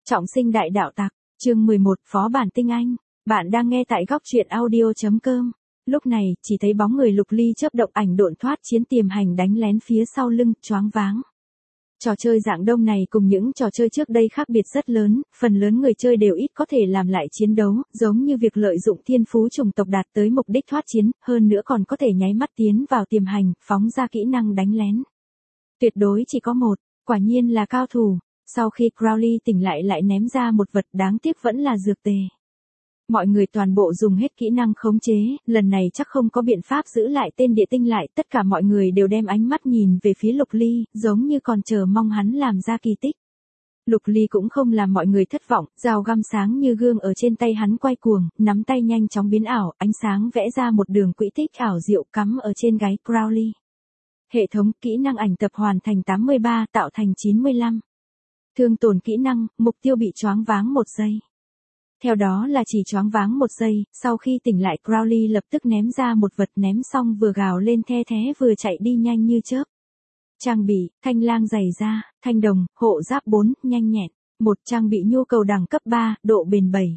Trọng sinh đại đạo tặc, chương 11, phó bản tinh anh. Bạn đang nghe tại góc truyện audio.com. Lúc này, chỉ thấy bóng người Lục Ly chớp động ảnh độn thoát chiến tiềm hành đánh lén phía sau lưng, choáng váng. Trò chơi dạng đông này cùng những trò chơi trước đây khác biệt rất lớn, phần lớn người chơi đều ít có thể làm lại chiến đấu, giống như việc lợi dụng thiên phú chủng tộc đạt tới mục đích thoát chiến, hơn nữa còn có thể nháy mắt tiến vào tiềm hành, phóng ra kỹ năng đánh lén. Tuyệt đối chỉ có một, quả nhiên là cao thủ. Sau khi Crowley tỉnh lại ném ra một vật đáng tiếc vẫn là dược tề. Mọi người toàn bộ dùng hết kỹ năng khống chế, lần này chắc không có biện pháp giữ lại tên địa tinh lại, tất cả mọi người đều đem ánh mắt nhìn về phía Lục Ly, giống như còn chờ mong hắn làm ra kỳ tích. Lục Ly cũng không làm mọi người thất vọng, dao găm sáng như gương ở trên tay hắn quay cuồng, nắm tay nhanh chóng biến ảo, ánh sáng vẽ ra một đường quỹ tích ảo diệu cắm ở trên gáy Crowley. Hệ thống kỹ năng ảnh tập hoàn thành 83, tạo thành 95. Thương tổn kỹ năng, mục tiêu bị choáng váng 1 giây. Theo đó là chỉ choáng váng 1 giây, sau khi tỉnh lại Crowley lập tức ném ra một vật, ném xong vừa gào lên the thé vừa chạy đi nhanh như chớp. Trang bị, thanh lang giày da, thanh đồng, hộ giáp 4, nhanh nhẹn. Một trang bị nhu cầu đẳng cấp 3, độ bền 7.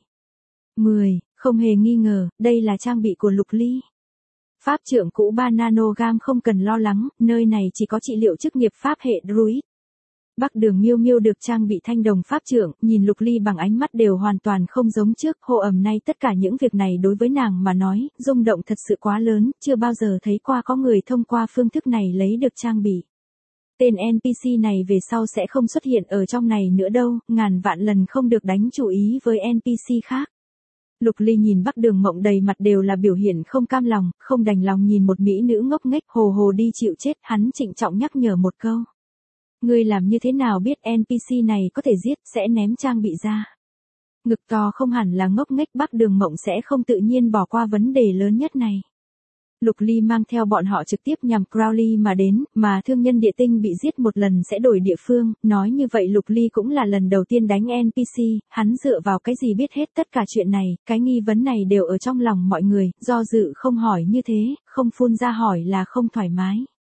10, không hề nghi ngờ, đây là trang bị của Lục Ly. Pháp trượng cũ 3 nanogam không cần lo lắng, nơi này chỉ có trị liệu chức nghiệp pháp hệ druid. Bắc Đường Miêu Miêu được trang bị thanh đồng pháp trượng, nhìn Lục Ly bằng ánh mắt đều hoàn toàn không giống trước, hô ầm nay tất cả những việc này đối với nàng mà nói, rung động thật sự quá lớn, chưa bao giờ thấy qua có người thông qua phương thức này lấy được trang bị. Tên NPC này về sau sẽ không xuất hiện ở trong này nữa đâu, ngàn vạn lần không được đánh chú ý với NPC khác. Lục Ly nhìn Bắc Đường Mộng đầy mặt đều là biểu hiện không cam lòng, không đành lòng nhìn một mỹ nữ ngốc nghếch hồ hồ đi chịu chết, hắn trịnh trọng nhắc nhở một câu. Ngươi làm như thế nào biết NPC này có thể giết, sẽ ném trang bị ra. Ngực to không hẳn là ngốc nghếch, Bắc Đường Mộng sẽ không tự nhiên bỏ qua vấn đề lớn nhất này. Lục Ly mang theo bọn họ trực tiếp nhằm Crowley mà đến, mà thương nhân địa tinh bị giết một lần sẽ đổi địa phương, nói như vậy Lục Ly cũng là lần đầu tiên đánh NPC, hắn dựa vào cái gì biết hết tất cả chuyện này, cái nghi vấn này đều ở trong lòng mọi người, do dự không hỏi như thế, không phun ra hỏi là không thoải mái.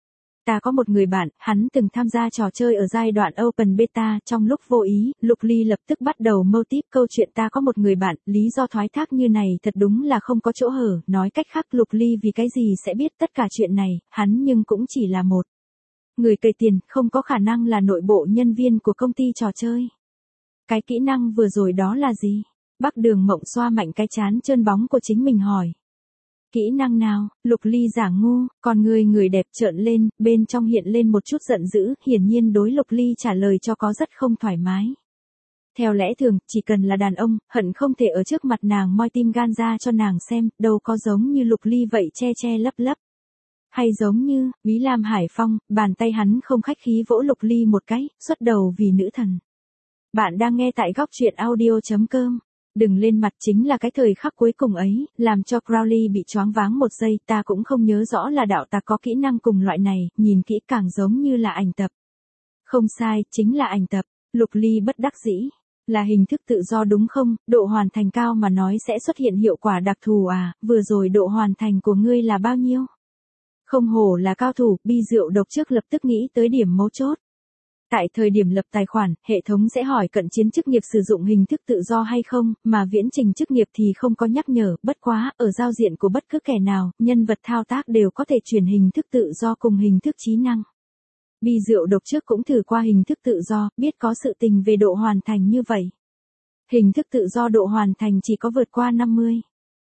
Ta có một người bạn, hắn từng tham gia trò chơi ở giai đoạn Open Beta, trong lúc vô ý, Lục Ly lập tức bắt đầu mâu típ câu chuyện ta có một người bạn, lý do thoái thác như này thật đúng là không có chỗ hở, nói cách khác Lục Ly vì cái gì sẽ biết tất cả chuyện này, hắn nhưng cũng chỉ là một người cầy tiền, không có khả năng là nội bộ nhân viên của công ty trò chơi. Cái kỹ năng vừa rồi đó là gì? Bắc Đường Mộng xoa mạnh cái trán trơn bóng của chính mình hỏi. Kỹ năng nào? Lục Ly giả ngu, còn người đẹp trợn lên, bên trong hiện lên một chút giận dữ, hiển nhiên đối Lục Ly trả lời cho có rất không thoải mái. Theo lẽ thường, chỉ cần là đàn ông, hận không thể ở trước mặt nàng moi tim gan ra cho nàng xem, đâu có giống như Lục Ly vậy che lấp lấp. Hay giống như, Bí Lam Hải Phong, bàn tay hắn không khách khí vỗ Lục Ly một cái, xuất đầu vì nữ thần. Bạn đang nghe tại góc truyện audio.com. Đừng lên mặt chính là cái thời khắc cuối cùng ấy, làm cho Crowley bị choáng váng 1 giây, ta cũng không nhớ rõ là đạo tặc có kỹ năng cùng loại này, nhìn kỹ càng giống như là ảnh tập. Không sai, chính là ảnh tập. Lục Ly bất đắc dĩ. Là hình thức tự do đúng không, độ hoàn thành cao mà nói sẽ xuất hiện hiệu quả đặc thù à, vừa rồi độ hoàn thành của ngươi là bao nhiêu? Không hổ là cao thủ, Bi Rượu Độc trước lập tức nghĩ tới điểm mấu chốt. Tại thời điểm lập tài khoản, hệ thống sẽ hỏi cận chiến chức nghiệp sử dụng hình thức tự do hay không, mà viễn trình chức nghiệp thì không có nhắc nhở, bất quá, ở giao diện của bất cứ kẻ nào, nhân vật thao tác đều có thể chuyển hình thức tự do cùng hình thức trí năng. Bi Rượu Độc trước cũng thử qua hình thức tự do, biết có sự tình về độ hoàn thành như vậy. Hình thức tự do độ hoàn thành chỉ có vượt qua 50.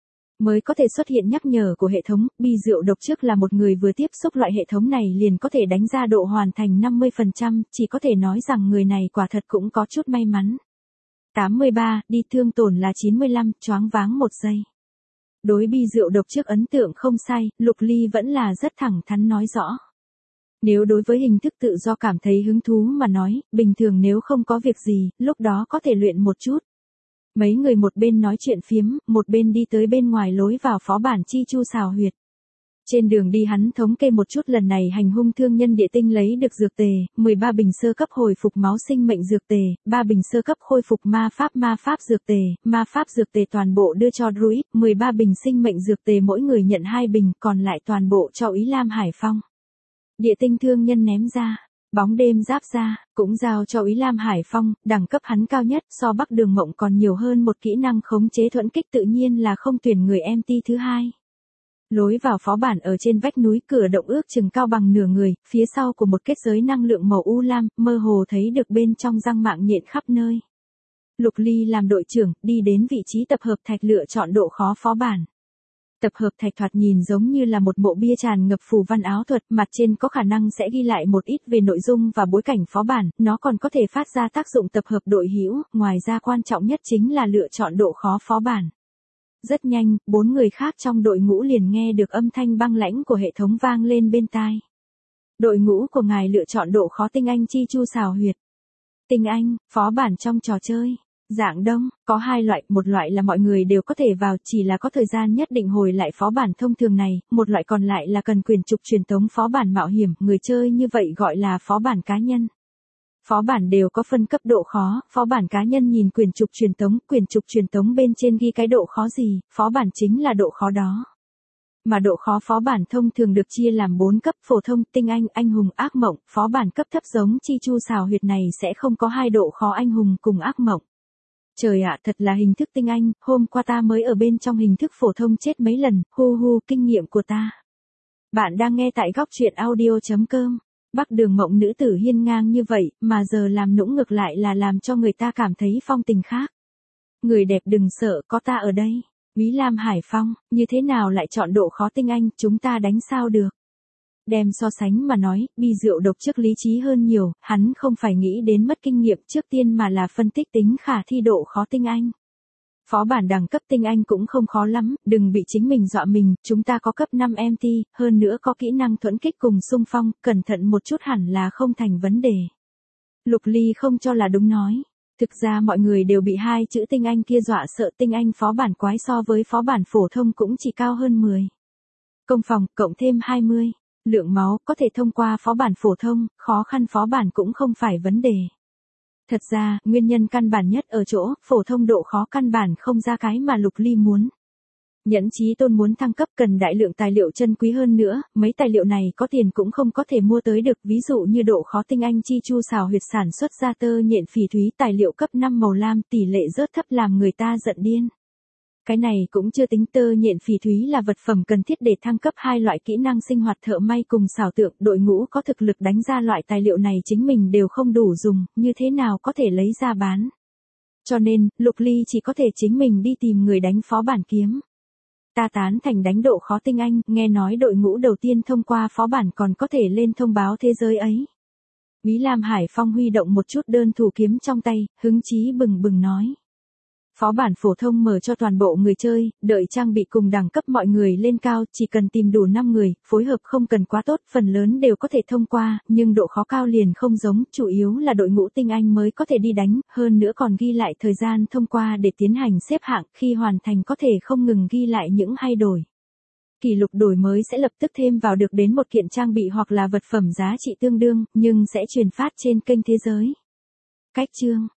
Mới có thể xuất hiện nhắc nhở của hệ thống, Bi Rượu Độc trước là một người vừa tiếp xúc loại hệ thống này liền có thể đánh ra độ hoàn thành 50%, chỉ có thể nói rằng người này quả thật cũng có chút may mắn. 83, đi thương tổn là 95, choáng váng 1 giây. Đối Bi Rượu Độc trước ấn tượng không sai, Lục Ly vẫn là rất thẳng thắn nói rõ. Nếu đối với hình thức tự do cảm thấy hứng thú mà nói, bình thường nếu không có việc gì, lúc đó có thể luyện một chút. Mấy người một bên nói chuyện phiếm, một bên đi tới bên ngoài lối vào phó bản Chi Chu xào huyệt. Trên đường đi hắn thống kê một chút lần này hành hung thương nhân địa tinh lấy được dược tề, 13 bình sơ cấp hồi phục máu sinh mệnh dược tề, 3 bình sơ cấp khôi phục ma pháp dược tề toàn bộ đưa cho Druid, 13 bình sinh mệnh dược tề mỗi người nhận 2 bình, còn lại toàn bộ cho Ý Lam Hải Phong. Địa tinh thương nhân ném ra. Bóng đêm giáp ra, cũng giao cho Úy Lam Hải Phong, đẳng cấp hắn cao nhất, so Bắc Đường Mộng còn nhiều hơn một kỹ năng khống chế thuẫn kích, tự nhiên là không tuyển người MT thứ hai. Lối vào phó bản ở trên vách núi, cửa động ước chừng cao bằng nửa người, phía sau của một kết giới năng lượng màu u lam, mơ hồ thấy được bên trong răng mạng nhện khắp nơi. Lục Ly làm đội trưởng, đi đến vị trí tập hợp thạch lựa chọn độ khó phó bản. Tập hợp thạch thoạt nhìn giống như là một bộ bia tràn ngập phù văn áo thuật, mặt trên có khả năng sẽ ghi lại một ít về nội dung và bối cảnh phó bản, nó còn có thể phát ra tác dụng tập hợp đội hữu, ngoài ra quan trọng nhất chính là lựa chọn độ khó phó bản. Rất nhanh, 4 người khác trong đội ngũ liền nghe được âm thanh băng lãnh của hệ thống vang lên bên tai. Đội ngũ của ngài lựa chọn độ khó tinh anh chi chu xào huyệt. Tinh anh, phó bản trong trò chơi. Dạng đông, có 2 loại, một loại là mọi người đều có thể vào, chỉ là có thời gian nhất định hồi lại phó bản thông thường này, một loại còn lại là cần quyền trục truyền tống phó bản mạo hiểm, người chơi như vậy gọi là phó bản cá nhân. Phó bản đều có phân cấp độ khó, phó bản cá nhân nhìn quyền trục truyền tống bên trên ghi cái độ khó gì, phó bản chính là độ khó đó. Mà độ khó phó bản thông thường được chia làm 4 cấp, phổ thông, tinh anh, anh hùng, ác mộng, phó bản cấp thấp giống chi chu xào huyệt này sẽ không có 2 độ khó anh hùng cùng ác mộng. Trời ạ, thật là hình thức tinh anh, hôm qua ta mới ở bên trong hình thức phổ thông chết mấy lần, kinh nghiệm của ta. Bạn đang nghe tại góc truyện audio.com. Bắc Đường Mộng nữ tử hiên ngang như vậy, mà giờ làm nũng ngược lại là làm cho người ta cảm thấy phong tình khác. Người đẹp đừng sợ, có ta ở đây. Úy Lam Hải Phong, như thế nào lại chọn độ khó tinh anh, chúng ta đánh sao được. Đem so sánh mà nói, bi rượu độc trước lý trí hơn nhiều, hắn không phải nghĩ đến mất kinh nghiệm trước tiên mà là phân tích tính khả thi độ khó tinh anh. Phó bản đẳng cấp tinh anh cũng không khó lắm, đừng bị chính mình dọa mình, chúng ta có cấp 5 MT, hơn nữa có kỹ năng thuẫn kích cùng xung phong, cẩn thận một chút hẳn là không thành vấn đề. Lục Ly không cho là đúng nói. Thực ra mọi người đều bị 2 chữ tinh anh kia dọa sợ, tinh anh phó bản quái so với phó bản phổ thông cũng chỉ cao hơn 10. Công phòng, cộng thêm 20. Lượng máu, có thể thông qua phó bản phổ thông, khó khăn phó bản cũng không phải vấn đề. Thật ra, nguyên nhân căn bản nhất ở chỗ, phổ thông độ khó căn bản không ra cái mà Lục Ly muốn. Nhẫn Chí Tôn muốn thăng cấp cần đại lượng tài liệu chân quý hơn nữa, mấy tài liệu này có tiền cũng không có thể mua tới được, ví dụ như độ khó tinh anh chi chu xào huyệt sản xuất ra tơ nhện phỉ thúy tài liệu cấp 5 màu lam, tỷ lệ rớt thấp làm người ta giận điên. Cái này cũng chưa tính tơ nhện phỉ thúy là vật phẩm cần thiết để thăng cấp 2 loại kỹ năng sinh hoạt thợ may cùng xảo tượng, đội ngũ có thực lực đánh ra loại tài liệu này chính mình đều không đủ dùng, như thế nào có thể lấy ra bán. Cho nên, Lục Ly chỉ có thể chính mình đi tìm người đánh phó bản kiếm. Ta tán thành đánh độ khó tinh anh, nghe nói đội ngũ đầu tiên thông qua phó bản còn có thể lên thông báo thế giới ấy. Úy Lam Hải Phong huy động một chút đơn thủ kiếm trong tay, hứng chí bừng bừng nói. Phó bản phổ thông mở cho toàn bộ người chơi, đợi trang bị cùng đẳng cấp mọi người lên cao, chỉ cần tìm đủ 5 người, phối hợp không cần quá tốt, phần lớn đều có thể thông qua, nhưng độ khó cao liền không giống, chủ yếu là đội ngũ tinh anh mới có thể đi đánh, hơn nữa còn ghi lại thời gian thông qua để tiến hành xếp hạng, khi hoàn thành có thể không ngừng ghi lại những thay đổi. Kỷ lục đổi mới sẽ lập tức thêm vào được đến một kiện trang bị hoặc là vật phẩm giá trị tương đương, nhưng sẽ truyền phát trên kênh thế giới. Cách chương